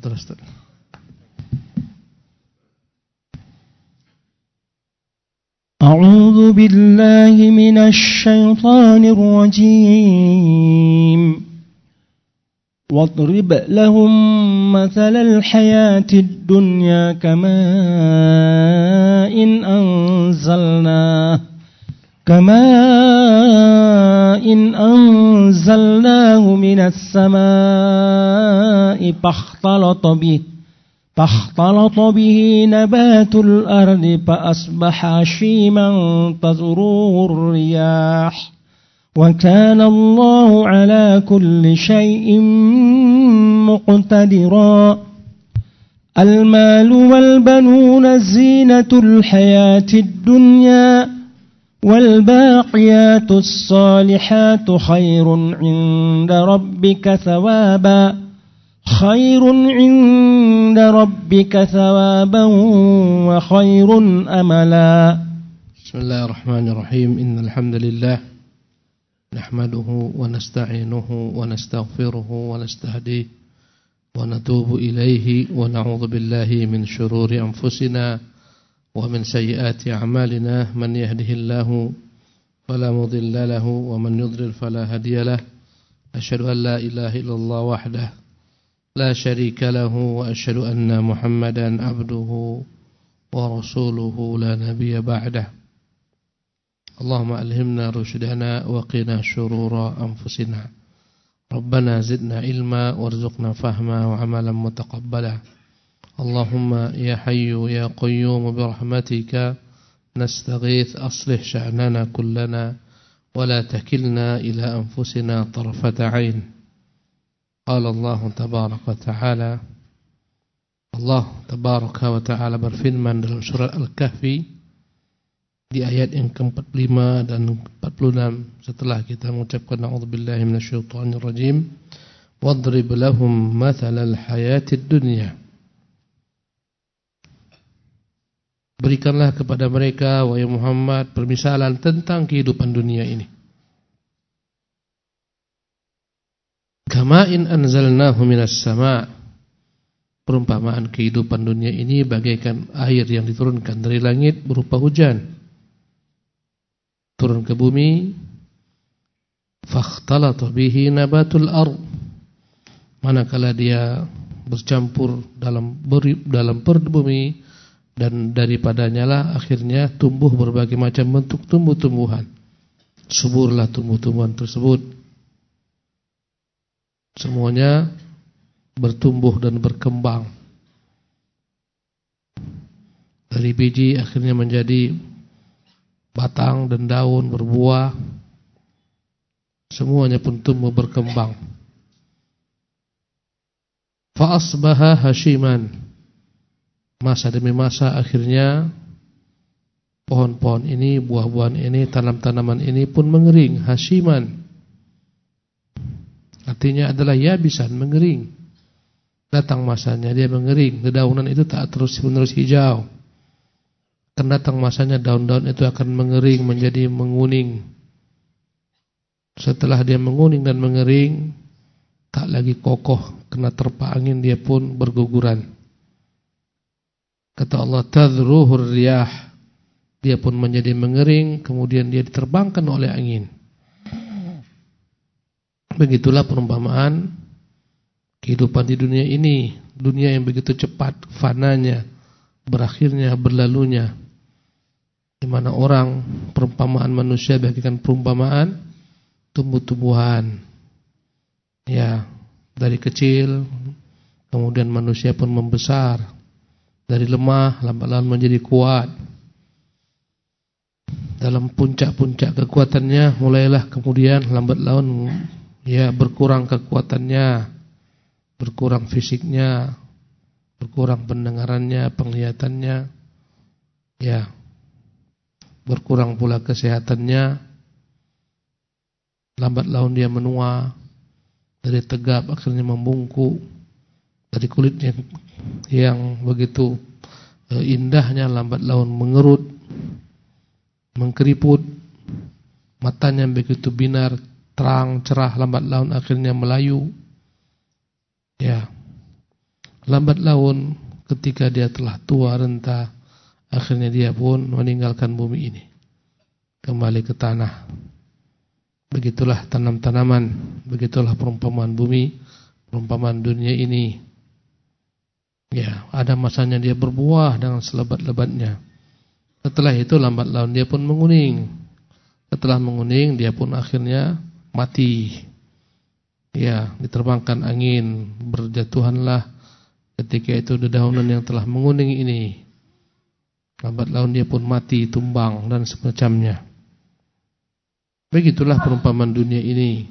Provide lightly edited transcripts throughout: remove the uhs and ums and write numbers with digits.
terus. أعوذ بالله من الشيطان الرجيم واضرب لهم مثل الحياة الدنيا كماء أنزلناه من السماء فاختلط به نبات الأرض فأصبح هشيما تذروه الرياح وكان الله على كل شيء مقتدرا المال والبنون زينة الحياة الدنيا والباقيات الصالحات خير عند ربك ثوابا وخير أملا. بسم الله الرحمن الرحيم. إن الحمد لله نحمده ونستعينه ونستغفره ونستهديه ونتوب إليه ونعوذ بالله من شرور أنفسنا ومن سيئات أعمالنا من يهده الله فلا مضل له ومن يضلل فلا هادي له أشهد أن لا إله إلا الله وحده لا شريك له وأشهد أن محمدا عبده ورسوله لا نبي بعده اللهم ألهمنا رشدنا وقنا شرور أنفسنا ربنا زدنا علما وارزقنا فهما وعملا متقبلا اللهم يا حي يا قيوم برحمتك نستغيث أصلح شأننا كلنا ولا تكلنا إلى أنفسنا طرفة عين. قال الله تبارك وتعالى berfirman dalam surah Al-Kahfi di ayat yang ke-45 dan 46 setelah kita mengucapkan a'udzubillahi minasyaitonir rajim wadrib lahum mathalal hayatid dunya. Berikanlah kepada mereka wahai Muhammad permisalan tentang kehidupan dunia ini. Kama'in anzalnahu minas sama'. Perumpamaan kehidupan dunia ini bagaikan air yang diturunkan dari langit berupa hujan. Turun ke bumi. Fakhtalata bihi nabatul ardh. Manakala dia bercampur dalam perut bumi dan daripadanya lah akhirnya tumbuh berbagai macam bentuk tumbuh-tumbuhan. Suburlah tumbuh-tumbuhan tersebut. Semuanya bertumbuh dan berkembang. Dari biji akhirnya menjadi batang dan daun berbuah. Semuanya pun tumbuh berkembang. Fa asbaha hashiman. Masa demi masa akhirnya pohon-pohon ini, buah-buahan ini, tanam-tanaman ini pun mengering, hashiman. Artinya adalah yabisan, mengering. Datang masanya dia mengering, dedaunan itu tak terus-menerus hijau. Akan datang masanya daun-daun itu akan mengering menjadi menguning. Setelah dia menguning dan mengering, tak lagi kokoh, kena terpa angin dia pun berguguran. Kata Allah, tadhruhur riyah. Dia pun menjadi mengering, kemudian dia diterbangkan oleh angin. Begitulah perumpamaan kehidupan di dunia ini. Dunia yang begitu cepat, fananya, berakhirnya, berlalunya. Di mana orang, perumpamaan manusia bagaikan perumpamaan tumbuh-tumbuhan. Ya, dari kecil, kemudian manusia pun membesar. Dari lemah, lambat laun menjadi kuat. Dalam puncak-puncak kekuatannya, mulailah kemudian lambat laun ya berkurang kekuatannya, berkurang fisiknya, berkurang pendengarannya, penglihatannya, ya, berkurang pula kesehatannya. Lambat laun dia menua, dari tegap akhirnya membungkuk, dari kulitnya yang begitu indahnya lambat laun mengerut, mengkeriput, matanya begitu binar, terang, cerah, lambat laun akhirnya melayu. Ya, lambat laun ketika dia telah tua renta, akhirnya dia pun meninggalkan bumi ini, kembali ke tanah. Begitulah tanam-tanaman, begitulah perumpamaan bumi, perumpamaan dunia ini. Ya, ada masanya dia berbuah dengan selebat-lebatnya. Setelah itu lambat laun dia pun menguning. Setelah menguning dia pun akhirnya mati. Ya, diterbangkan angin, berjatuhanlah ketika itu dedaunan yang telah menguning ini. Lambat laun dia pun mati, tumbang dan semacamnya. Begitulah perumpamaan dunia ini.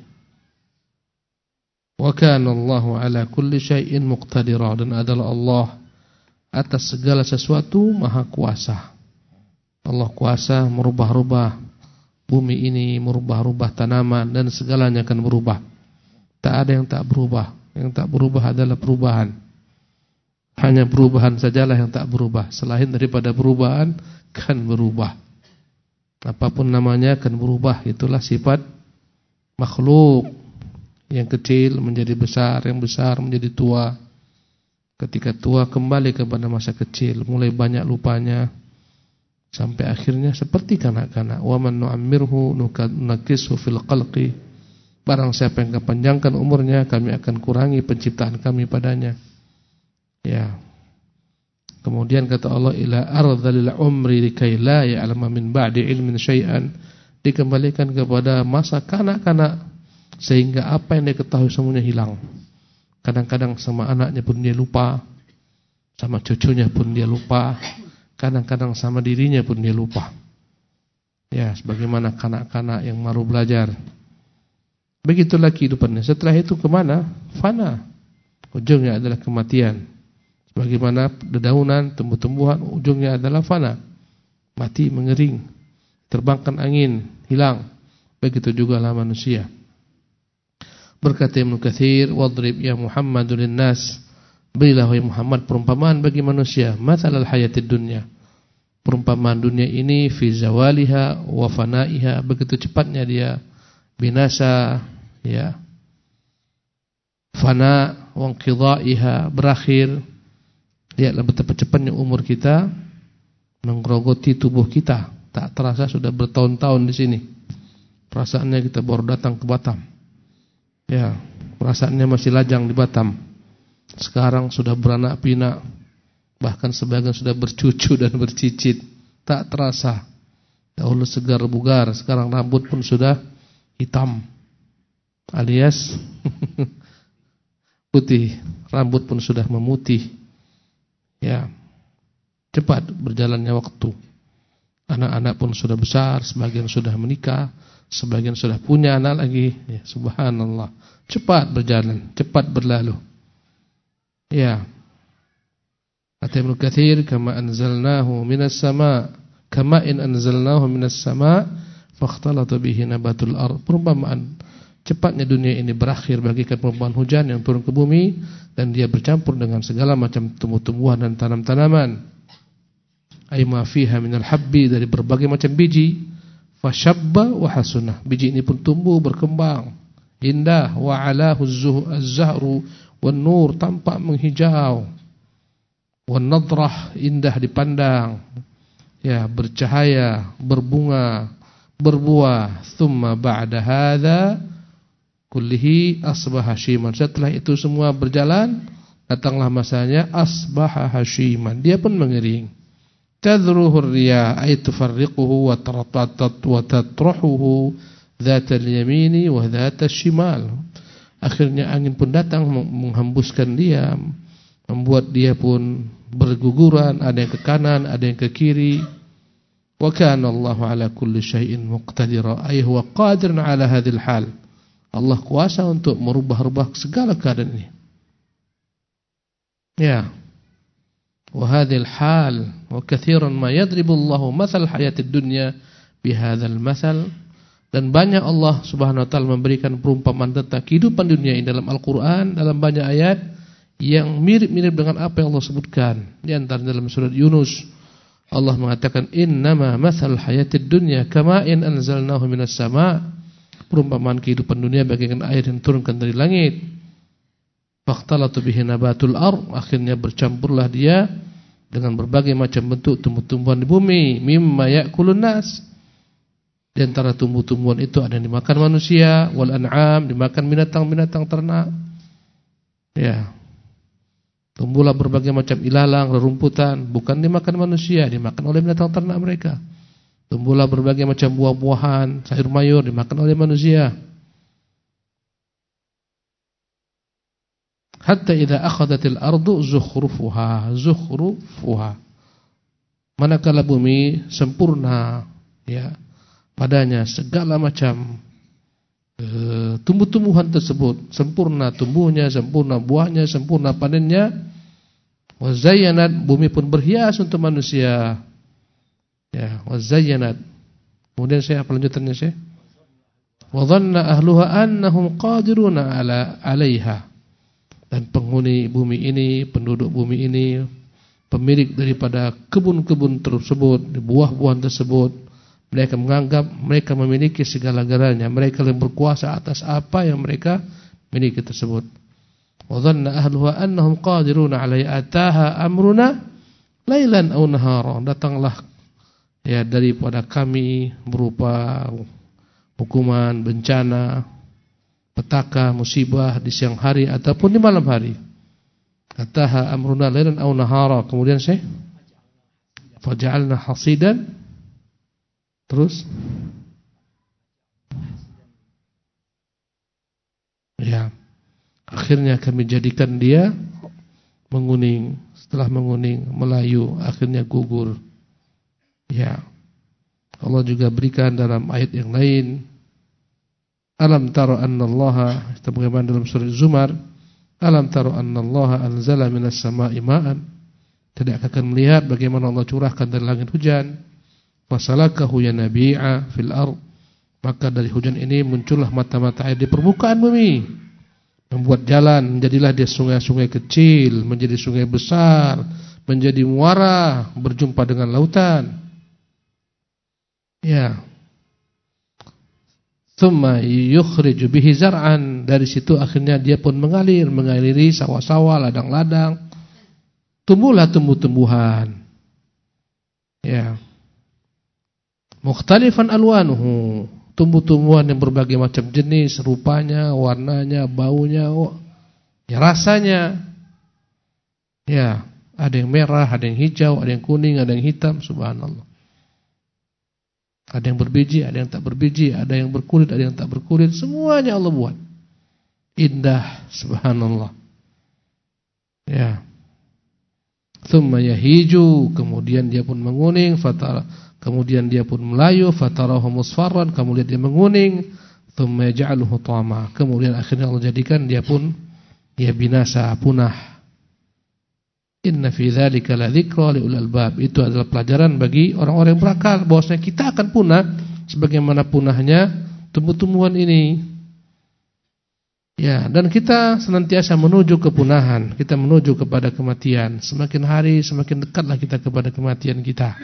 Wa kana Allahu ala kulli syai'in muqtadira, dan adalah Allah atas segala sesuatu maha kuasa. Allah kuasa merubah-rubah bumi ini, merubah-rubah tanaman, dan segalanya akan berubah. Tak ada yang tak berubah. Yang tak berubah adalah perubahan. Hanya perubahan sajalah yang tak berubah. Selain daripada perubahan kan berubah. Apapun namanya akan berubah. Itulah sifat makhluk. Yang kecil menjadi besar, yang besar menjadi tua. Ketika tua kembali kepada masa kecil, mulai banyak lupanya, sampai akhirnya seperti kanak-kanak. Wa man nu'ammirhu nunakkishu fil khalqi. Barang siapa yang kepanjangkan umurnya, kami akan kurangi penciptaan kami padanya. Ya. Kemudian kata Allah, ila ardhil umri likai la ya'lama min ba'di ilmin syai'an. Dikembalikan kepada masa kanak-kanak, sehingga apa yang dia ketahui semuanya hilang. Kadang-kadang sama anaknya pun dia lupa, sama cucunya pun dia lupa, kadang-kadang sama dirinya pun dia lupa. Ya, sebagaimana kanak-kanak yang baru belajar. Begitulah kehidupannya. Setelah itu kemana? Fana. Ujungnya adalah kematian. Sebagaimana dedaunan, tumbuh-tumbuhan, ujungnya adalah fana. Mati, mengering, terbangkan angin, hilang. Begitu jugalah manusia. Berkata Ibnu Katsir, wadrib ya Muhammadun linnas, berilah wahai Muhammad perumpamaan bagi manusia, mathalal hayatid dunya. Perumpamaan dunia ini fi zawaliha wa fanaiha, begitu cepatnya dia binasa, ya. Fana wa inqidaiha, berakhir. Lihatlah betapa cepatnya umur kita menggerogoti tubuh kita. Tak terasa sudah bertahun-tahun di sini. Perasaannya kita baru datang ke Batam. Ya, perasaannya masih lajang di Batam. Sekarang sudah beranak pinak, bahkan sebagian sudah bercucu dan bercicit. Tak terasa. Dahulu segar bugar, sekarang rambut pun sudah hitam, alias putih. Rambut pun sudah memutih. Ya, cepat berjalannya waktu. Anak-anak pun sudah besar, sebagian sudah menikah, sebagian sudah punya anak lagi. Ya, subhanallah. Cepat berjalan, cepat berlalu. Ya. Kata Ibnu Katsir, kama anzalnahu minas sama, kama in anzalnahu minas sama, fakhtalata bihi nabatul ardh. Perumpamaan cepatnya dunia ini berakhir bagaikan perumpamaan hujan yang turun ke bumi, dan dia bercampur dengan segala macam tumbuh-tumbuhan dan tanam-tanaman. Aima fiha minal habbi, dari berbagai macam biji. Fashabba wa hasunah, biji ini pun tumbuh berkembang indah. Wa alahu az-zahru wan nur, tampak menghijau. Wan nadrah, indah dipandang. Ya, bercahaya, berbunga, berbuah. Thumma ba'da hadza kullihi asbaha hashiman. Setelah itu semua berjalan, datanglah masanya asbaha hashiman, dia pun mengering. Tadruhu riyah ay tufarriquhu wa tatruhuhu dhatal yamini wa dhatal shimal. Akhirnya angin pun datang menghembuskan dia, membuat dia pun berguguran, ada yang ke kanan, ada yang ke kiri. Wa kana Allahu ala kulli syai'in muqtadira, ay huwa qadirun ala hadhil hal. Allah kuasa untuk merubah-rubah segala keadaan ini. Ya. وهذه الحال وكثيرا ما يضرب الله مثل الحياة الدنيا بهذا المثل. Dan banyak Allah Subhanahu wa taala memberikan perumpamaan tentang kehidupan dunia ini dalam Al-Qur'an, dalam banyak ayat yang mirip-mirip dengan apa yang Allah sebutkan. Di antara dalam surat Yunus, Allah mengatakan innama mathal hayatid dunya kama'in anzalnahu minas sama'. Perumpamaan kehidupan dunia bagaikan air yang turunkan dari langit. Faqtalatu bihi nabatul ardh, akhirnya bercampurlah dia dengan berbagai macam bentuk tumbuh-tumbuhan di bumi. Mimma ya'kulun nas, di antara tumbuh-tumbuhan itu ada yang dimakan manusia, wal an'am, dimakan binatang-binatang ternak. Ya. Tumbuhlah berbagai macam ilalang, rerumputan, bukan dimakan manusia, dimakan oleh binatang ternak mereka. Tumbuhlah berbagai macam buah-buahan, sayur mayur, dimakan oleh manusia. Hatta idza akhadhatil ardu zukhrufuha. Manakala bumi sempurna, ya, padanya segala macam tumbuh-tumbuhan tersebut, sempurna tumbuhnya, sempurna buahnya, sempurna panennya. Wa zayyanat, bumi pun berhias untuk manusia. Ya, wa zayyanat. Kemudian saya apa lanjutannya saya? Wa dhanna ahluha annahum qadiruna 'alaiha. Dan penghuni bumi ini, penduduk bumi ini, pemilik daripada kebun-kebun tersebut, buah-buahan tersebut, mereka menganggap mereka memiliki segala-galanya, mereka yang berkuasa atas apa yang mereka miliki tersebut. Wa dhanna ahluha annahum qadiruna 'alaiha ataha amruna lailan aw nahara. Datanglah ya daripada kami berupa hukuman, bencana, petaka, musibah di siang hari ataupun di malam hari. Ataha amruna lailan aw nahara. Kemudian saya faja'alna hasidan. Terus ya, akhirnya kami jadikan dia menguning. Setelah menguning, melayu, akhirnya gugur. Ya. Allah juga berikan dalam ayat yang lain, alam tara annallaha, sebagaimana dalam surah Zumar, alam tara annallaha anzala minas sama'i ma'an. Tidak akan melihat bagaimana Allah curahkan dari langit hujan. Fasalakahu yanabi'a fil ardh. Maka dari hujan ini muncullah mata-mata air di permukaan bumi, membuat jalan, menjadilah dia sungai-sungai kecil, menjadi sungai besar, menjadi muara, berjumpa dengan lautan. Ya. Tsumma yukhriju bihi zar'an. Dari situ akhirnya dia pun mengaliri sawah-sawah, ladang-ladang. Tumbuhlah tumbuh-tumbuhan. Ya. Mukhtalifan alwanuhu. Tumbuh-tumbuhan yang berbagai macam jenis, rupanya, warnanya, baunya, ya rasanya. Ya, ada yang merah, ada yang hijau, ada yang kuning, ada yang hitam, subhanallah. Ada yang berbiji, ada yang tak berbiji, ada yang berkulit, ada yang tak berkulit, semuanya Allah buat. Indah, subhanallah. Ya. Tsumma yahiju, kemudian dia pun menguning, kemudian dia pun melayu, fatarahu musfarran, kemudian dia menguning, tsumma yaj'aluhu tama, kemudian akhirnya Allah jadikan dia pun ya binasa, punah. Inna fi dzalika ladzikra liul albab. Itu adalah pelajaran bagi orang-orang yang berakal bahwasanya kita akan punah sebagaimana punahnya tumbuh-tumbuhan ini. Ya, dan kita senantiasa menuju kepunahan, kita menuju kepada kematian. Semakin hari semakin dekatlah kita kepada kematian kita.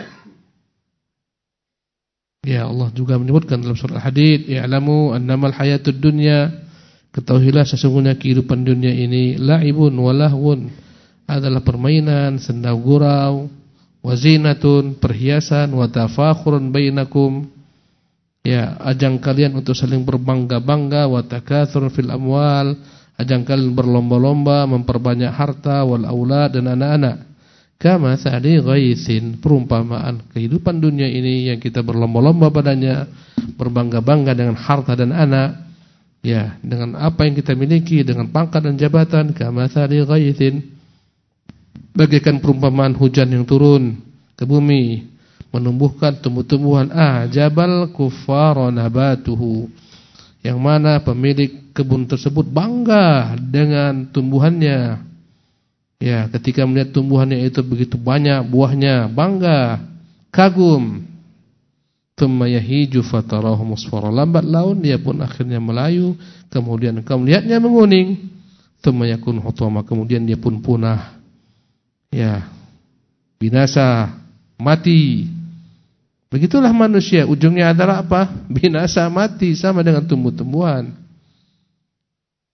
Ya, Allah juga menyebutkan dalam surah Al-Hadid, "I'lamu annamal hayatud dunya", ketahuilah sesungguhnya kehidupan dunia ini la'ibun wa lahwun, adalah permainan, senda gurau, wazinatun, perhiasan, wa tafakhurun bainakum, ya, ajang kalian untuk saling berbangga-bangga, wa takatsurun fil amwal, ajang kalian berlomba-lomba memperbanyak harta, wal aulad, dan anak-anak. Kama tsali ghaitsin, perumpamaan kehidupan dunia ini yang kita berlomba-lomba padanya, berbangga-bangga dengan harta dan anak, ya, dengan apa yang kita miliki, dengan pangkat dan jabatan. Kama tsali ghaitsin, bagaikan perumpamaan hujan yang turun ke bumi, menumbuhkan tumbuh-tumbuhan, jabal kuffara nabatuhu, yang mana pemilik kebun tersebut bangga dengan tumbuhannya. Ya, ketika melihat tumbuhannya itu begitu banyak buahnya, bangga, kagum. Tsumma yahiju fatarahu musfarra, lambat laun dia pun akhirnya melayu, kemudian engkau melihatnya menguning. Tsumma yakun hutama, kemudian dia pun punah. Ya, binasa, mati. Begitulah manusia, ujungnya adalah apa? Binasa, mati, sama dengan tumbuh-tumbuhan.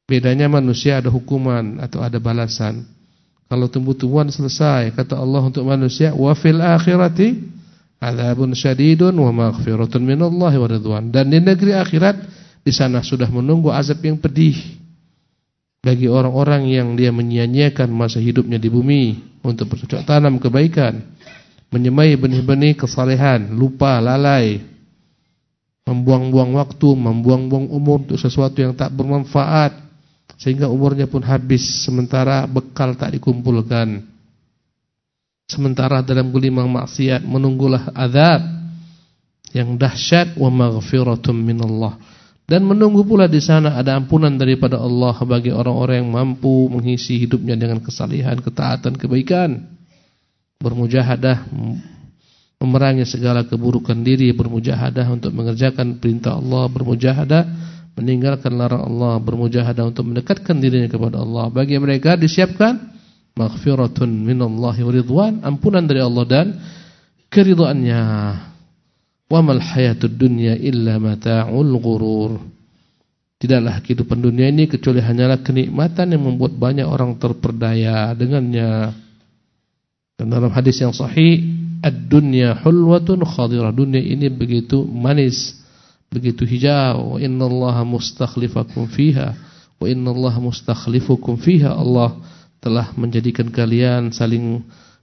Bedanya manusia ada hukuman atau ada balasan. Kalau tumbuh-tumbuhan selesai, kata Allah untuk manusia, wa fil akhirati adzabun syadidun wa maghfiratun minallahi wa ridwan. Dan di negeri akhirat di sana sudah menunggu azab yang pedih bagi orang-orang yang dia menyia-nyiakan masa hidupnya di bumi untuk bercocok tanam kebaikan, menyemai benih-benih kesalehan, lupa, lalai, membuang-buang waktu, membuang-buang umur untuk sesuatu yang tak bermanfaat, sehingga umurnya pun habis, sementara bekal tak dikumpulkan. Sementara dalam gelimang maksiat menunggulah azab yang dahsyat, wa maghfiratun minallah. Dan menunggu pula di sana ada ampunan daripada Allah bagi orang-orang yang mampu mengisi hidupnya dengan kesalehan, ketaatan, kebaikan, bermujahadah memerangi segala keburukan diri, bermujahadah untuk mengerjakan perintah Allah, bermujahadah meninggalkan larang Allah, bermujahadah untuk mendekatkan dirinya kepada Allah. Bagi mereka disiapkan maghfiratun minallahi wa ridwan, ampunan dari Allah dan keridhaannya. Wa mal hayatud dunya illa mata'ul ghurur. Tidaklah kehidupan dunia ini kecuali hanyalah kenikmatan yang membuat banyak orang terperdaya dengannya. Dan dalam hadis yang sahih, ad-dunya hulwatun khadirah, dunia ini begitu manis, begitu hijau. Wa innallaha mustakhlifakum fiha, wa innallaha mustakhlifukum fiha. Allah telah menjadikan kalian saling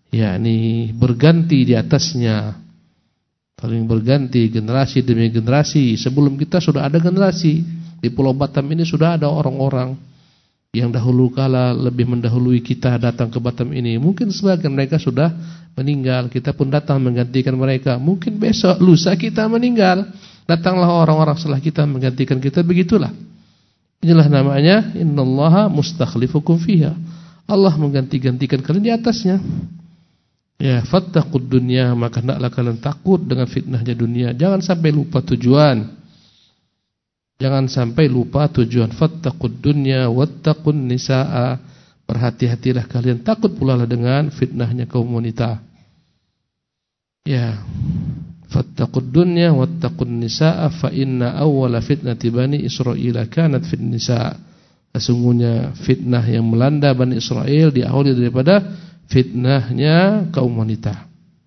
berganti di atasnya, saling berganti generasi demi generasi. Sebelum kita sudah ada generasi. Di Pulau Batam ini sudah ada orang-orang yang dahulu kala lebih mendahului kita datang ke Batam ini. Mungkin sebagian mereka sudah meninggal, kita pun datang menggantikan mereka. Mungkin besok lusa kita meninggal, datanglah orang-orang setelah kita menggantikan kita. Begitulah. Inilah namanya innallaha mustakhlifukum fiha. Allah mengganti-gantikan kalian di atasnya. Ya, fattaqud dunya, maka hendaklah kalian takut dengan fitnahnya dunia. Jangan sampai lupa tujuan. Jangan sampai lupa tujuan. Fattaqud dunya wattaqun nisaa. Berhati-hatilah kalian, takut pula dengan fitnahnya kaum wanita. Ya. Fattaqud dunya wattaqun nisaa fa inna awwala fitnati bani Israil kanat fit nisa. Sesungguhnya fitnah yang melanda Bani Israel diawali daripada fitnahnya kaum wanita.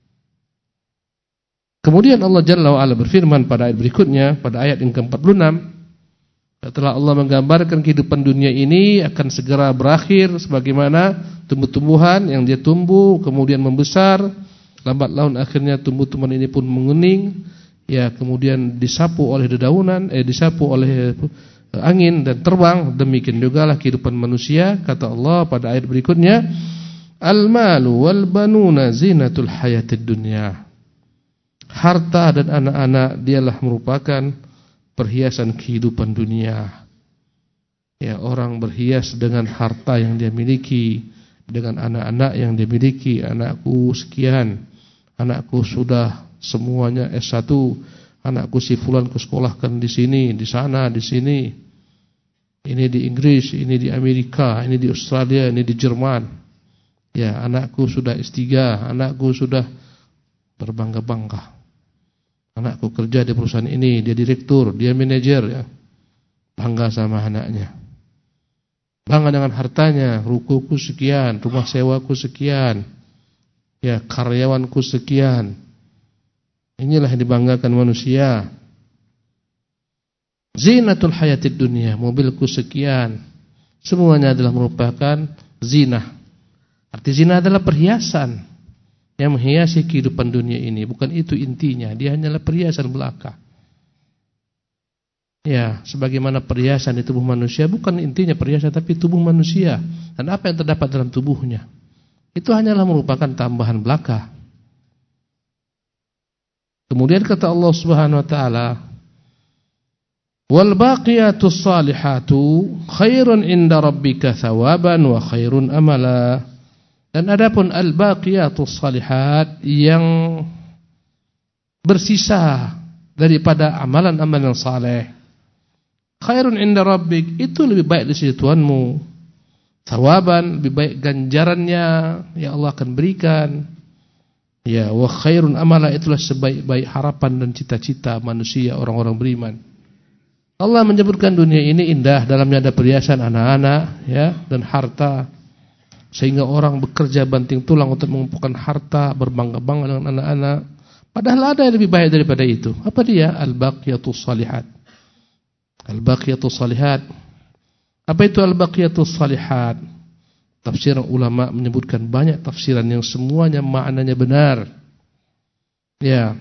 Kemudian Allah Jalla wa'ala berfirman pada ayat berikutnya, pada ayat yang ke-46, setelah Allah menggambarkan kehidupan dunia ini akan segera berakhir sebagaimana tumbuh-tumbuhan yang dia tumbuh kemudian membesar, lambat laun akhirnya tumbuh-tumbuhan ini pun menguning, ya, kemudian disapu oleh dedaunan, disapu oleh angin dan terbang. Demikian jugalah kehidupan manusia. Kata Allah pada ayat berikutnya, al-malu wal banuna zinatul hayatid dunya. Harta dan anak-anak dialah merupakan perhiasan kehidupan dunia. Ya, orang berhias dengan harta yang dia miliki, dengan anak-anak yang dia miliki. Anakku sekian, anakku sudah semuanya S1, anakku si fulan kusekolahkan di sini, di sana, di sini. Ini di Inggris, ini di Amerika, ini di Australia, ini di Jerman. Ya, anakku sudah S3, anakku sudah berbangga-bangga. Anakku kerja di perusahaan ini, dia direktur, dia manajer, ya. Bangga sama anaknya. Bangga dengan hartanya, rukuku sekian, rumah sewaku sekian. Ya, karyawanku sekian. Inilah yang dibanggakan manusia. Zinatul hayatid dunia, mobilku sekian. Semuanya adalah merupakan zinah. Arti zinah adalah perhiasan yang menghiasi kehidupan dunia ini. Bukan itu intinya, dia hanyalah perhiasan belaka. Ya, sebagaimana perhiasan di tubuh manusia, bukan intinya perhiasan, tapi tubuh manusia dan apa yang terdapat dalam tubuhnya. Itu hanyalah merupakan tambahan belaka. Kemudian kata Allah Subhanahu wa taala, wal baqiyatus salihatu khairun inda rabbika thawaban wa khairun amala. Dan adapun al baqiyatus salihat, yang bersisa daripada amalan-amalan saleh, khairun inda rabbik, itu lebih baik di sisi Tuhanmu. Thawaban, lebih baik ganjarannya yang Allah akan berikan. Ya, wa khairun amala, itulah sebaik-baik harapan dan cita-cita manusia orang-orang beriman. Allah menyebutkan dunia ini indah, dalamnya ada perhiasan anak-anak, ya, dan harta, sehingga orang bekerja banting tulang untuk mengumpulkan harta, berbangga-bangga dengan anak-anak. Padahal ada yang lebih baik daripada itu. Apa dia? Al-baqiyatus salihat. Al-baqiyatus salihat. Apa itu al-baqiyatus salihat? Tafsiran ulama menyebutkan banyak tafsiran yang semuanya maknanya benar. Ya.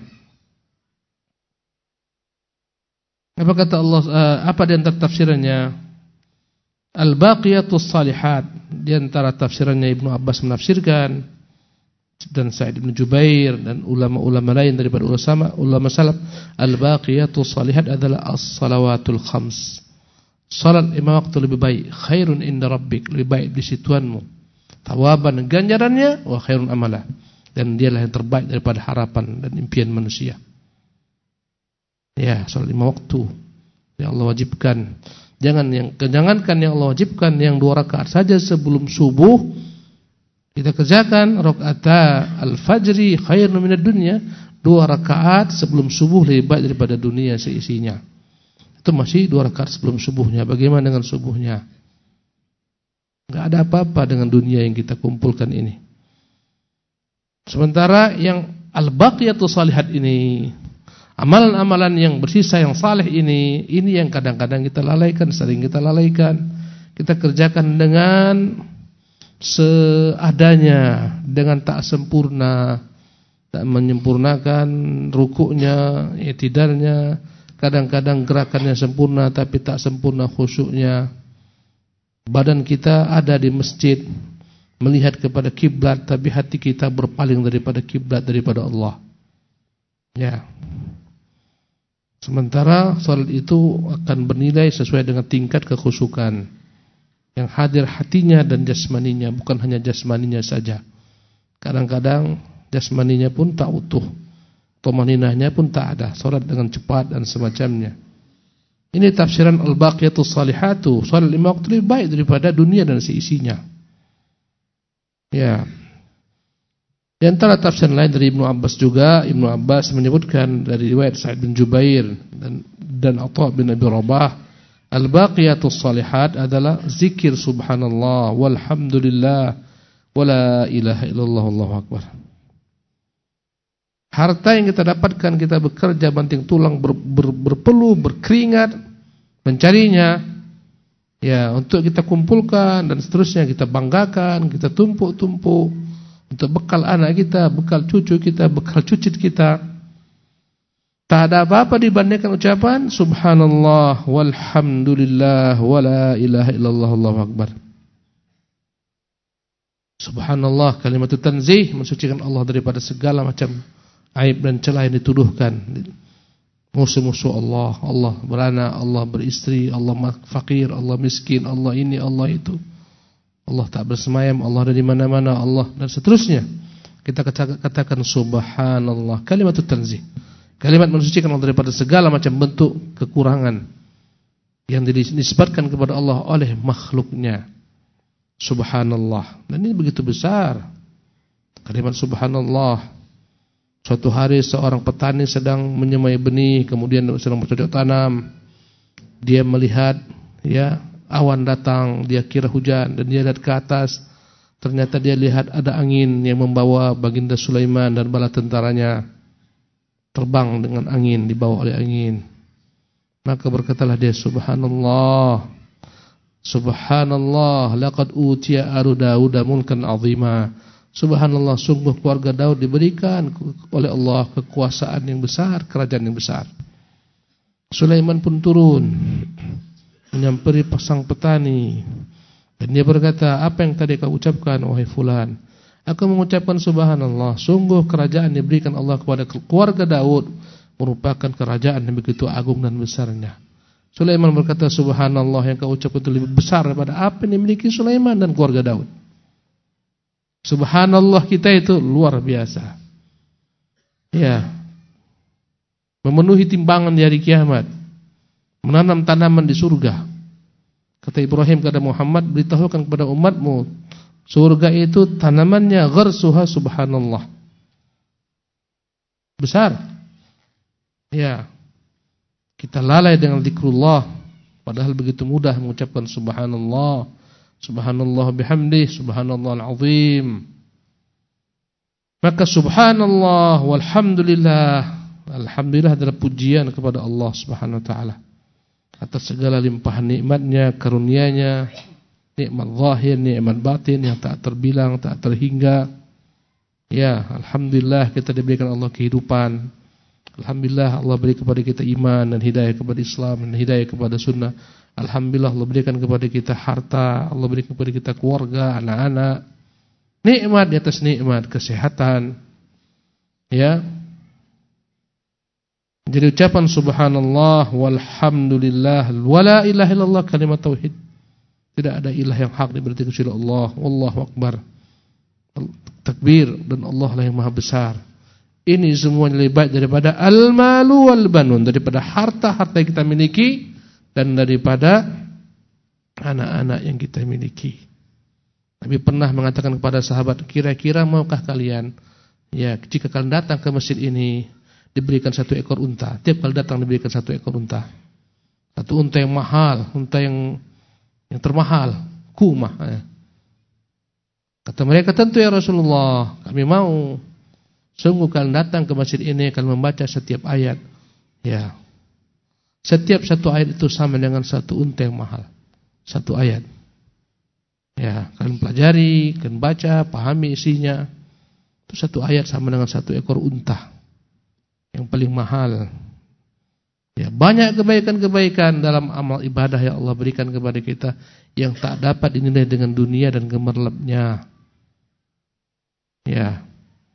Apa kata Allah? Apa di antara tafsirannya? Al-baqiyatus salihat. Di antara tafsirannya Ibnu Abbas menafsirkan, dan Sa'id bin Jubair dan ulama-ulama lain daripada ulama salaf, al-baqiyatus salihat adalah as-salawatul khams. Salat 5 waktu lebih baik, khairun inda rabbik, lebih baik di sisi Tuhanmu. Tawaban, ganjarannya, wa khairun amalah, dan dialah yang terbaik daripada harapan dan impian manusia. Ya, salat 5 waktu yang Allah wajibkan. Jangankan yang Allah wajibkan, yang 2 rakaat saja sebelum subuh kita kerjakan. Rakaata al-fajri khairun minad dunya, 2 rakaat sebelum subuh lebih baik daripada dunia seisinya. Itu masih 2 rakaat sebelum subuhnya. Bagaimana dengan subuhnya? Enggak ada apa-apa dengan dunia yang kita kumpulkan ini. Sementara yang al-baqiyatus salihat ini, amalan-amalan yang bersisa yang saleh ini yang kadang-kadang kita lalaikan, sering kita lalaikan. Kita kerjakan dengan seadanya, dengan tak sempurna, tak menyempurnakan rukuknya, i'tidalnya. Kadang-kadang gerakannya sempurna tapi tak sempurna khusyuknya. Badan kita ada di masjid melihat kepada kiblat, tapi hati kita berpaling daripada kiblat, daripada Allah. Ya. Sementara salat itu akan bernilai sesuai dengan tingkat kekhusyukan yang hadir hatinya dan jasmaninya, bukan hanya jasmaninya saja. Kadang-kadang jasmaninya pun tak utuh, tumaninahnya pun tak ada, salat dengan cepat dan semacamnya. Ini tafsiran al-baqiyatus salihatu. Salat 5 waktu lebih baik daripada dunia dan seisinya. Ya. Di antara tafsir lain dari Ibnu Abbas juga, Ibnu Abbas menyebutkan dari riwayat Sa'id bin Jubair dan Atha bin Abi Rabah, al-baqiyatus salihat adalah zikir subhanallah walhamdulillah wala ilaha illallah wallahu akbar. Harta yang kita dapatkan, kita bekerja banting tulang, berpeluh, berkeringat mencarinya, ya, untuk kita kumpulkan dan seterusnya, kita banggakan, kita tumpuk-tumpuk untuk bekal anak kita, bekal cucu kita, bekal cucit kita. Tak ada apa-apa dibandingkan ucapan subhanallah walhamdulillah wala ilaha illallah wallahu akbar. Subhanallah, kalimat tanzih, mensucikan Allah daripada segala macam aib dan celah yang dituduhkan musuh-musuh Allah. Allah beranak, Allah beristri, Allah fakir, Allah miskin, Allah ini, Allah itu. Allah tak bersemayam, Allah ada di mana-mana, Allah, dan seterusnya. Kita katakan subhanallah, kalimat tanzih, kalimat mensucikan Allah daripada segala macam bentuk kekurangan yang dinisbatkan kepada Allah oleh makhluknya. Subhanallah. Dan ini begitu besar kalimat subhanallah. Suatu hari seorang petani sedang menyemai benih, kemudian sedang bercocok tanam. Dia melihat, ya, awan datang, dia kira hujan, dan dia lihat ke atas. Ternyata dia lihat ada angin yang membawa baginda Sulaiman dan bala tentaranya terbang dengan angin, dibawa oleh angin. Maka berkatalah dia, subhanallah, subhanallah, laqad utiya alu Daud mulkan azima. Subhanallah, sungguh keluarga Daud diberikan oleh Allah kekuasaan yang besar, kerajaan yang besar. Sulaiman pun turun menyamperi pasang petani, dan dia berkata, apa yang tadi kau ucapkan wahai fulan? Aku mengucapkan subhanallah, sungguh kerajaan diberikan Allah kepada keluarga Daud merupakan kerajaan yang begitu agung dan besarnya. Sulaiman berkata, subhanallah, yang kau ucapkan itu lebih besar daripada apa yang dimiliki Sulaiman dan keluarga Daud. Subhanallah kita itu luar biasa. Ya. Memenuhi timbangan di hari kiamat. Menanam tanaman di surga. Kata Ibrahim kepada Muhammad, beritahukan kepada umatmu, surga itu tanamannya gharsuha subhanallah. Besar. Ya. Kita lalai dengan zikrullah, padahal begitu mudah mengucapkan subhanallah, subhanallah bihamdih, subhanallahal azim. Maka subhanallah walhamdulillah, alhamdulillah adalah pujian kepada Allah Subhanahu wa taala atas segala limpahan nikmatnya, karunia-Nya, nikmat zahir, nikmat batin yang tak terbilang, tak terhingga. Ya, alhamdulillah kita diberikan Allah kehidupan. Alhamdulillah Allah beri kepada kita iman dan hidayah kepada Islam dan hidayah kepada sunnah. Alhamdulillah Allah berikan kepada kita harta, Allah berikan kepada kita keluarga, anak-anak. Nikmat di atas nikmat, kesehatan. Ya. Jadi ucapan subhanallah walhamdulillah wala ilaha illallah, kalimat tauhid. Tidak ada ilah yang hak diberi kecuali Allah. Wallahu akbar. Takbir, dan Allah lah yang maha besar. Ini semuanya lebih baik daripada al-malu wal banun, daripada harta-harta yang kita miliki dan daripada anak-anak yang kita miliki. Nabi pernah mengatakan kepada sahabat, kira-kira maukah kalian, ya, jika kalian datang ke masjid ini diberikan 1 ekor unta, tiap kali datang diberikan 1 ekor unta. 1 unta yang mahal, unta yang termahal, kumah. Ya. Kata mereka, tentu ya Rasulullah, kami mau. Sungguh kalian datang ke masjid ini, kalian membaca setiap ayat. Ya. Setiap 1 ayat itu sama dengan 1 unta yang mahal. 1 ayat. Ya, kalian pelajari, kalian baca, pahami isinya. Itu 1 ayat sama dengan 1 ekor unta yang paling mahal. Ya, banyak kebaikan-kebaikan dalam amal ibadah yang Allah berikan kepada kita yang tak dapat dinilai dengan dunia dan gemerlapnya. Ya.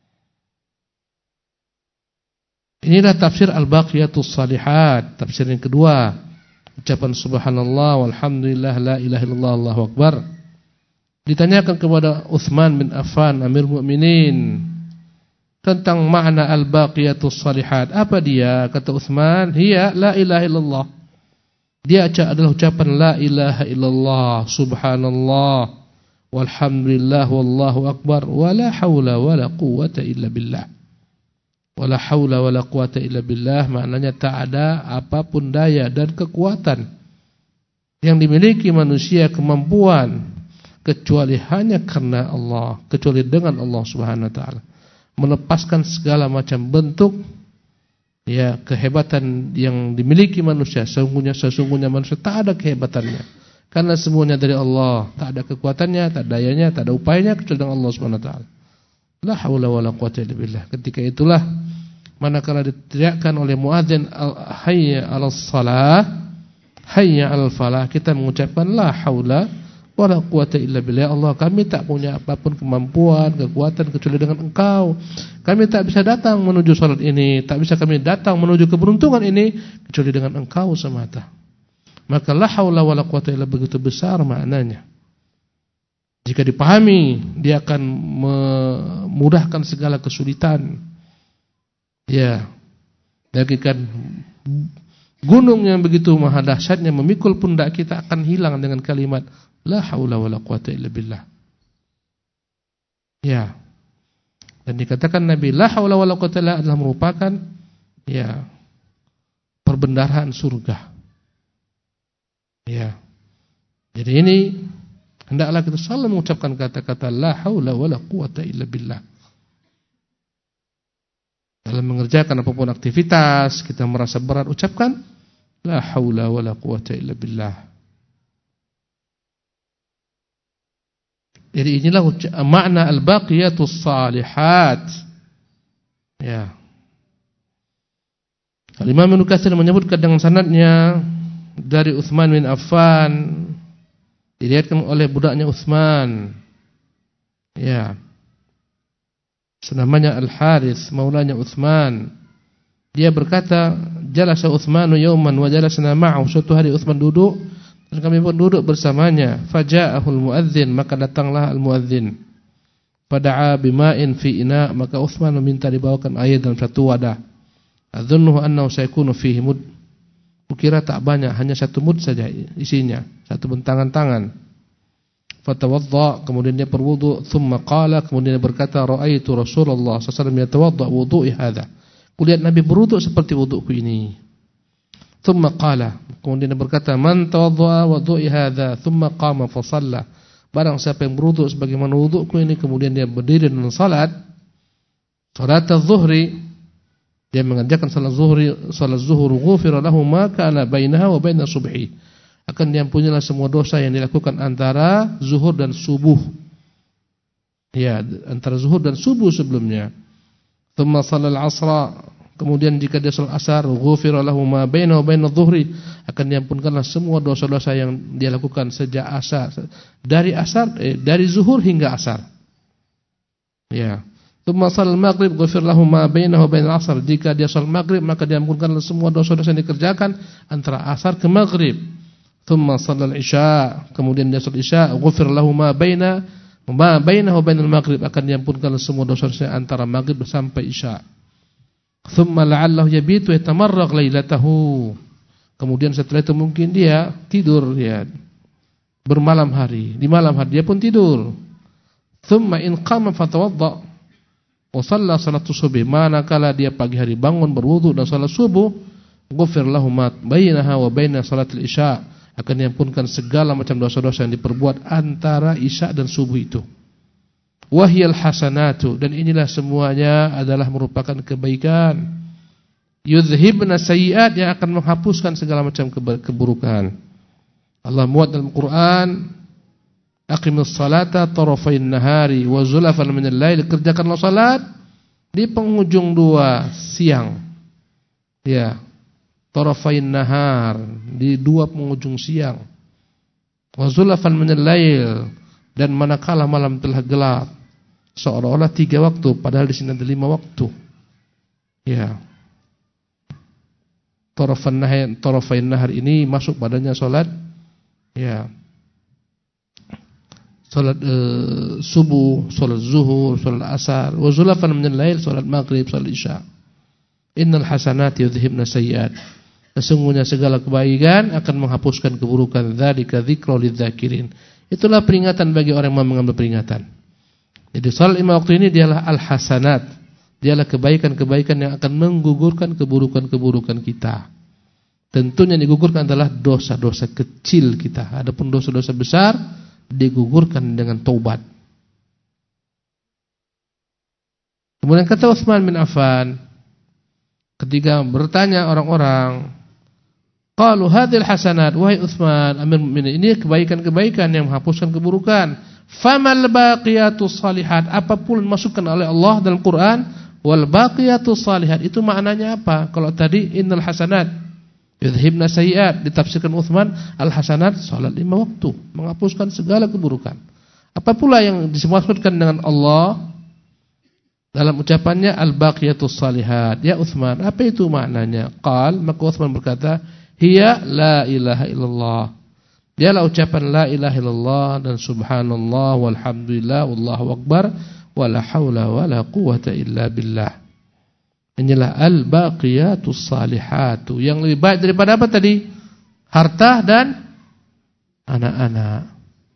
Inilah tafsir al-baqiyatus salihat, tafsir yang kedua. Ucapan subhanallah walhamdulillah la ilaha illallah Allahu akbar. Ditanyakan kepada Utsman bin Affan Amirul Mukminin tentang makna al-baqiyatus salihat. Apa dia? Kata Utsman, hiya la ilaha illallah. Dia adalah ucapan la ilaha illallah, subhanallah, walhamdulillah, wallahu akbar, wala haula wala quwata illa billah. Wala haula wala quwata illa billah maknanya tak ada apapun daya dan kekuatan yang dimiliki manusia, kemampuan, kecuali hanya karena Allah, kecuali dengan Allah Subhanahu wa taala. Melepaskan segala macam bentuk ya kehebatan yang dimiliki manusia. Sesungguhnya manusia tak ada kehebatannya, karena semuanya dari Allah. Tak ada kekuatannya, tak ada dayanya, tak ada upayanya kecuali dengan Allah Subhanahu wa taala. La haula wala quwata illa billah. Ketika itulah manakala diteriakkan oleh muadzin hayya 'alas shalah, hayya 'alal falah, kita mengucapkan la haula wala quwata illa billah. Allah, kami tak punya apapun kemampuan, kekuatan kecuali dengan Engkau. Kami tak bisa datang menuju salat ini, tak bisa kami datang menuju keberuntungan ini kecuali dengan Engkau semata. Maka la haula wala quwata illa begitu besar maknanya. Jika dipahami, dia akan memudahkan segala kesulitan. Ya, bagikan gunung yang begitu maha dahsyatnya memikul pundak kita akan hilang dengan kalimat la haula wala quwata illa billah. Ya. Dan dikatakan Nabi la haula wala quwata illa adalah merupakan ya perbendaharaan surga. Ya. Jadi ini hendaklah kita selalu mengucapkan kata-kata la haula wala quwata illa billah. Dalam mengerjakan apapun aktivitas kita merasa berat, ucapkan la haula wala quwata illa billah. Jadi inilah makna al-baqiyatus salihat. Ya. Al-Imam Ibnu Katsir menyebutkan dengan sanadnya dari Utsman bin Affan, diriwayatkan oleh budaknya Utsman. Ya. Namanya Al-Harits, maulanya Utsman. Dia berkata, jalasa Utsmanu yauman wa jalasna ma'ahu. Suatu hari Utsman duduk dan kami pun duduk bersamanya. Faja'ahul muadzin, maka datanglah al-muadzin. Fada'a bima'in fi ina, maka Utsman meminta dibawakan air dalam satu wadah. Adzunnuhu annahu sayakunu fihi mud. Kukira tak banyak, hanya 1 mud saja isinya, 1 bentangan tangan. Fatawadda, kemudian dia berwudu, thumma qala, kemudian dia berkata, ra'aitu Rasulullah sallallahu alaihi wasallam yatawadda wudu'i hadza. Kulihat Nabi berwudu seperti wuduku ini. Thumma qala, kemudian dia berkata, man tawaddaa wudu'i hadza thumma qama fa shalla. Barang siapa yang berwudu sebagaimana wuduku ini kemudian dia berdiri dan salat az-zuhri, dia mengerjakan salat zuhur, ghufira lahu ma kana bainaha wa baina subhi. Akan diampunilah semua dosa yang dilakukan antara zuhur dan subuh. Ya, antara zuhur dan subuh sebelumnya. Thumma shallal asra, kemudian jika dia salat asar, ghufira lahu ma bainahu wa baina adh-dhuhri, akan diampunkanlah semua dosa-dosa yang dia lakukan sejak asar, dari zuhur hingga asar. Ya. Thumma shallal maghrib, ghufira lahu ma bainahu wa baina al-'asr, jika dia salat maghrib maka diampunkanlah semua dosa-dosa yang dikerjakan antara asar ke maghrib. Thumma shallal isya, kemudian dia salat isya, ghufira lahu ma bainahu wa bainal maghrib, akan diampunkanlah semua dosa-dosa antara maghrib sampai isya. Thumma la'allahu yabitu yatamarraq lailatahu, kemudian setelah itu mungkin dia tidur, ya, bermalam hari, di malam hari dia pun tidur. Thumma in qama fatawadda wa shalla salatu subh, manakala dia pagi hari bangun berwudu dan salat subuh, ghufir lahu ma bainaha wa baina salatil isya, akan diampunkan segala macam dosa-dosa yang diperbuat antara isya dan subuh itu. Wahyal hasanatu, dan inilah semuanya adalah merupakan kebaikan. Yudhibna sayyi'at, yang akan menghapuskan segala macam keburukan. Allah muat dalam Quran, aqimus salata tarafayn nahari wa zulafan minal lail, kerjakanlah salat di penghujung dua siang. Ya, tarafayn nahar, di dua penghujung siang. Wa zulafan minal lail, dan manakala malam telah gelap, seolah-olah 3 waktu padahal di sini ada 5 waktu. Ya. Tarafayn nahar ini masuk padanya salat, ya, salat subuh, salat zuhur, salat asar, wa zulafan minal lail, salat maghrib, salat isya. Innal hasanati yudhhibna sayyi'at, sesungguhnya segala kebaikan akan menghapuskan keburukan. Dzalika dzikra lidzakirin, itulah peringatan bagi orang yang mengambil peringatan. Jadi salat 5 waktu ini dialah al-hasanat, dialah kebaikan-kebaikan yang akan menggugurkan keburukan-keburukan kita. Tentunya yang digugurkan adalah dosa-dosa kecil kita. Adapun dosa-dosa besar digugurkan dengan taubat. Kemudian kata Utsman bin Affan, ketika bertanya orang-orang, qalu hadhil hasanat, wahai Utsman Amir Mukminin, ini kebaikan-kebaikan yang menghapuskan keburukan. Famal baqiyatus salihat, apapun masukkan oleh Allah dalam Quran, wal baqiyatus salihat, itu maknanya apa? Kalau tadi innal hasanat yudhibna sayyi'at, ditafsirkan Utsman, al hasanat salat 5 waktu, menghapuskan segala keburukan. Apa pula yang dimaksudkan dengan Allah dalam ucapannya al baqiyatus salihat? Ya Utsman, apa itu maknanya? Qal, maka Utsman berkata, hiya la ilaha illallah, dialah ucapan la ilaha illallah dan subhanallah walhamdulillah wallahu akbar wala haula wala quwata illa billah. Inilah al-baqiyatus salihatu, yang lebih baik daripada apa tadi? Harta dan anak-anak.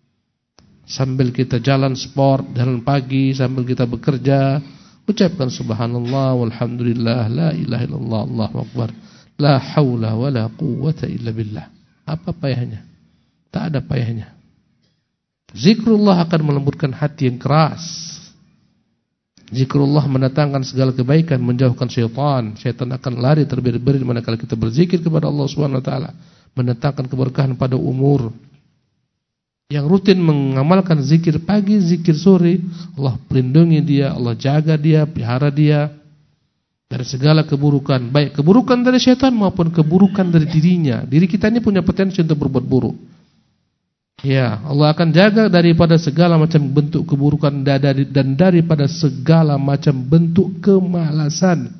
Sambil kita jalan sport, jalan pagi, sambil kita bekerja, ucapkan subhanallah walhamdulillah la ilaha illallah allahu akbar la haula wala quwata illa billah. Apa payahnya? Tak ada payahnya. Zikrullah akan melembutkan hati yang keras. Zikrullah mendatangkan segala kebaikan, menjauhkan syaitan. Syaitan akan lari terberit-berit manakala kita berzikir kepada Allah Subhanahu wa taala, mendatangkan keberkahan pada umur. Yang rutin mengamalkan zikir pagi, zikir sore, Allah pelindungi dia, Allah jaga dia, pelihara dia dari segala keburukan, baik keburukan dari syaitan maupun keburukan dari dirinya. Diri kita ini punya potensi untuk berbuat buruk. Ya, Allah akan jaga daripada segala macam bentuk keburukan dan daripada segala macam bentuk kemalasan.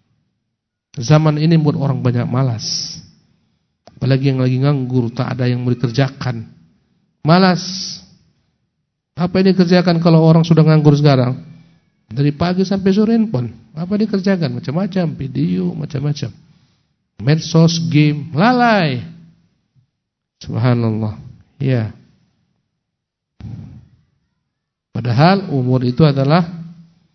Zaman ini buat orang banyak malas. Apalagi yang lagi nganggur, tak ada yang mau dikerjakan. Malas. Apa yang dikerjakan kalau orang sudah nganggur sekarang? Dari pagi sampai sore pun apa dikerjakan? Macam-macam, video, macam-macam. Medsos, game, lalai. Subhanallah. Ya. Padahal umur itu adalah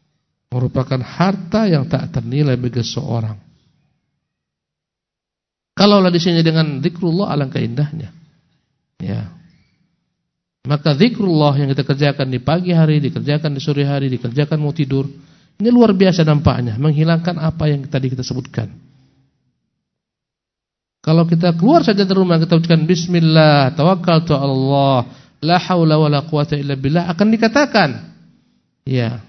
merupakan harta yang tak ternilai bagi seorang. Kalaulah di sini dengan zikrullah, alangkah indahnya. Ya. Maka zikrullah yang kita kerjakan di pagi hari, dikerjakan di sore hari, dikerjakan mau tidur, ini luar biasa dampaknya, menghilangkan apa yang tadi kita sebutkan. Kalau kita keluar saja dari rumah, kita ucapkan bismillah, tawakkaltu 'ala Allah, la haula wala quwata illa billah, akan dikatakan, ya,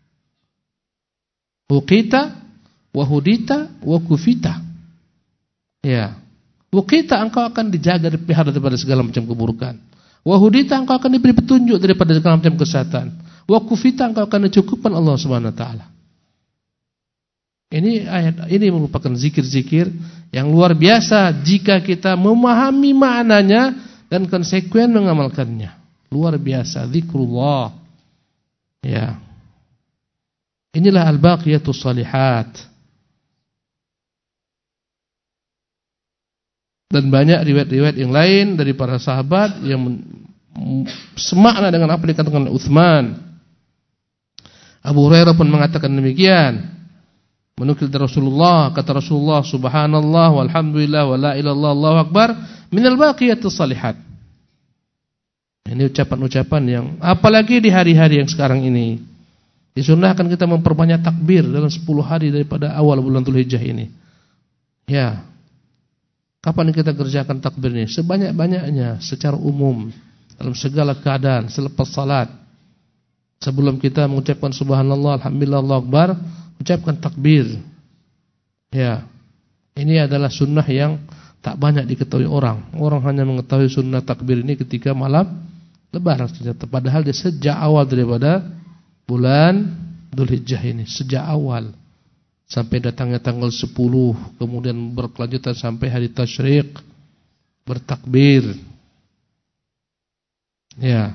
uqita wa hudita wa kufita. Ya. Uqita, engkau akan dijaga, dipelihara daripada segala macam keburukan. Wa hudita, engkau akan diberi petunjuk daripada segala macam kesesatan. Wa kufita, engkau akan dicukupkan Allah Subhanahu wa taala. Ini ayat ini merupakan zikir-zikir yang luar biasa jika kita memahami maknanya dan konsekuen mengamalkannya. Luar biasa zikrullah. Ya. Inilah al-baqiyatus shalihat. Dan banyak riwayat-riwayat yang lain dari para sahabat yang semakna dengan apa dikatakan oleh Utsman. Abu Hurairah pun mengatakan demikian. Menukil dari Rasulullah, kata Rasulullah, subhanallah walhamdulillah wa la ilaha illallah Allahu akbar minal baqiyatus shalihat. Ini ucapan-ucapan yang apalagi di hari-hari yang sekarang ini disunnahkan kita memperbanyak takbir dalam 10 hari daripada awal bulan Dzulhijjah ini. Ya. Kapan kita kerjakan takbir ini? Sebanyak-banyaknya secara umum dalam segala keadaan selepas salat. Sebelum kita mengucapkan subhanallah alhamdulillah Allahu akbar, ucapkan takbir. Ya. Ini adalah sunnah yang tak banyak diketahui orang. Orang hanya mengetahui sunnah takbir ini ketika malam Lebaran saja. Padahal dia sejak awal daripada bulan Dzulhijjah ini, sejak awal sampai datangnya tanggal 10, kemudian berkelanjutan sampai hari tasyrik, bertakbir. Ya.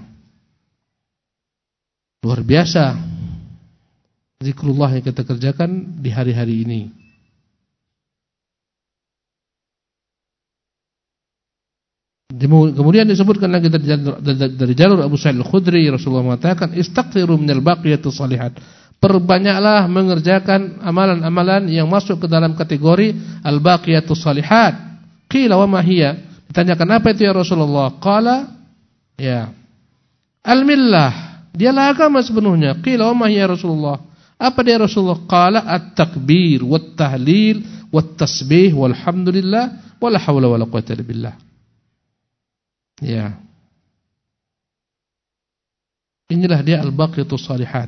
Luar biasa zikrullah yang kita kerjakan di hari-hari ini. Kemudian disebutkan lagi dari jalur Abu Sa'id Al-Khudri, Rasulullah mengatakan istaghfiru minal baqiyatus shalihat. Perbanyaklah mengerjakan amalan-amalan yang masuk ke dalam kategori al-baqiyatus shalihat. Qila wa ma hiya? Ditanyakan apa itu ya Rasulullah? Qala ya al-millah, dialah agama sepenuhnya. Qila wa ma hiya Rasulullah? Apa dia Rasulullah? Qala at-takbir wat tahlil wat tasbih walhamdulillah wala haula wala quwwata illa billah. Ya. Inilah dia al-baqiyatus shalihat.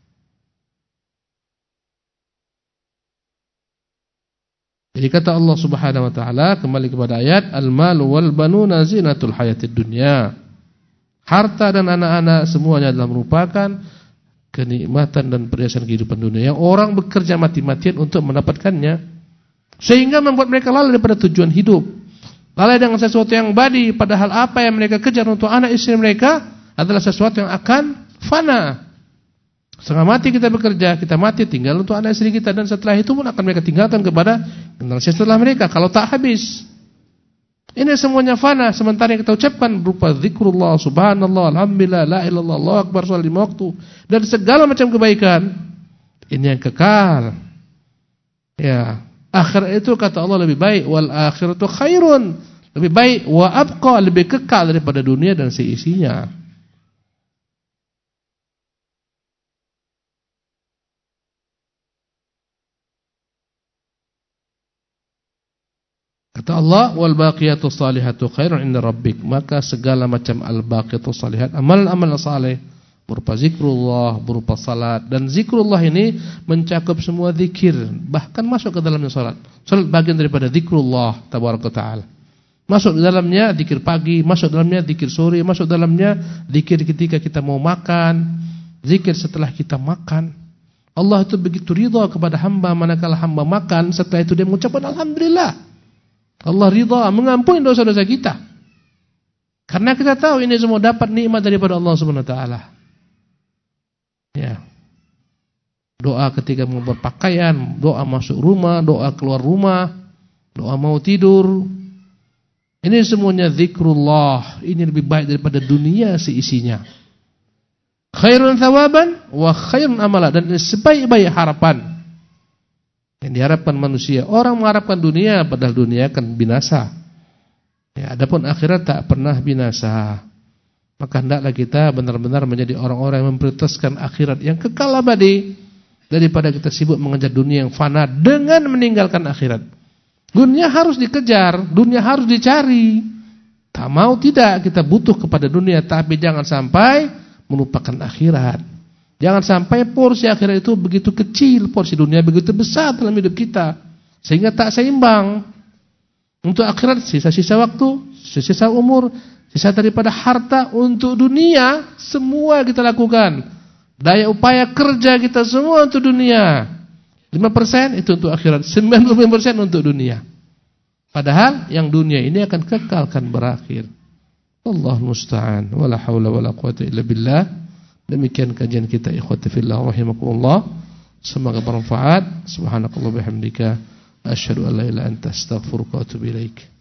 Jadi kata Allah Subhanahu wa taala kembali kepada ayat al-malu wal banuna zinatul hayatid dunya. Harta dan anak-anak semuanya adalah merupakan kenikmatan dan perhiasan kehidupan dunia yang orang bekerja mati-matian untuk mendapatkannya, sehingga membuat mereka lalai daripada tujuan hidup. Lalai dengan sesuatu yang badi, padahal apa yang mereka kejar untuk anak istri mereka adalah sesuatu yang akan fana. Setengah mati kita bekerja, kita mati tinggal untuk anak istri kita, dan setelah itu pun akan mereka tinggalkan kepada generasi setelah mereka kalau tak habis. Ini semuanya fana, sementara yang kita ucapkan berupa zikrullah, subhanallah, alhamdulillah, la ilaha illallah, Allahu akbar, salat 5 waktu dan segala macam kebaikan. Ini yang kekal. Ya, akhir itu kata Allah lebih baik, wal akhiratu khairun, lebih baik, wa abqa, lebih kekal daripada dunia dan seisinya. Kata Allah, wal baqiyatus salihatu khairun 'inda rabbik. Maka segala macam al-baqiyatus salihat, amalan-amalan saleh berupa zikrullah, berupa salat, dan zikrullah ini mencakup semua zikir, bahkan masuk ke dalamnya salat. Salat bagian daripada zikrullah tabaraka taala. Masuk di dalamnya zikir pagi, masuk dalamnya zikir sore, masuk dalamnya zikir ketika kita mau makan, zikir setelah kita makan. Allah itu begitu ridha kepada hamba manakala hamba makan, setelah itu dia mengucapkan alhamdulillah. Allah ridha, mengampuni dosa-dosa kita. Karena kita tahu ini semua dapat nikmat daripada Allah Subhanahu wa taala. Ya. Doa ketika mau berpakaian, doa masuk rumah, doa keluar rumah, doa mau tidur. Ini semuanya zikrullah. Ini lebih baik daripada dunia seisinya. Khairun thawaban wa khairun amala, dan sebaik-baik harapan. Yang diharapkan manusia, orang mengharapkan dunia padahal dunia akan binasa. Ya, adapun akhirat tak pernah binasa. Maka hendaklah kita benar-benar menjadi orang-orang yang memprioritaskan akhirat yang kekal abadi daripada kita sibuk mengejar dunia yang fana dengan meninggalkan akhirat. Dunia harus dikejar, dunia harus dicari. Tak mau tidak, kita butuh kepada dunia, tapi jangan sampai melupakan akhirat. Jangan sampai porsi akhirat itu begitu kecil, porsi dunia begitu besar dalam hidup kita, sehingga tak seimbang. Untuk akhirat sisa-sisa waktu, sisa-sisa umur, sisa daripada harta. Untuk dunia semua kita lakukan. Daya upaya kerja kita semua untuk dunia. 5% itu untuk akhirat, 95% untuk dunia. Padahal yang dunia ini akan kekal, akan berakhir. Allahu musta'an. Wala haula wala quwata illa billah. Demikian kajian kita, ikhwati fillah rahimakumullah. Semoga bermanfaat. Subhanakallah bihamdika asyhadu an la ilaha illa anta astaghfiruka wa atubu ilaik.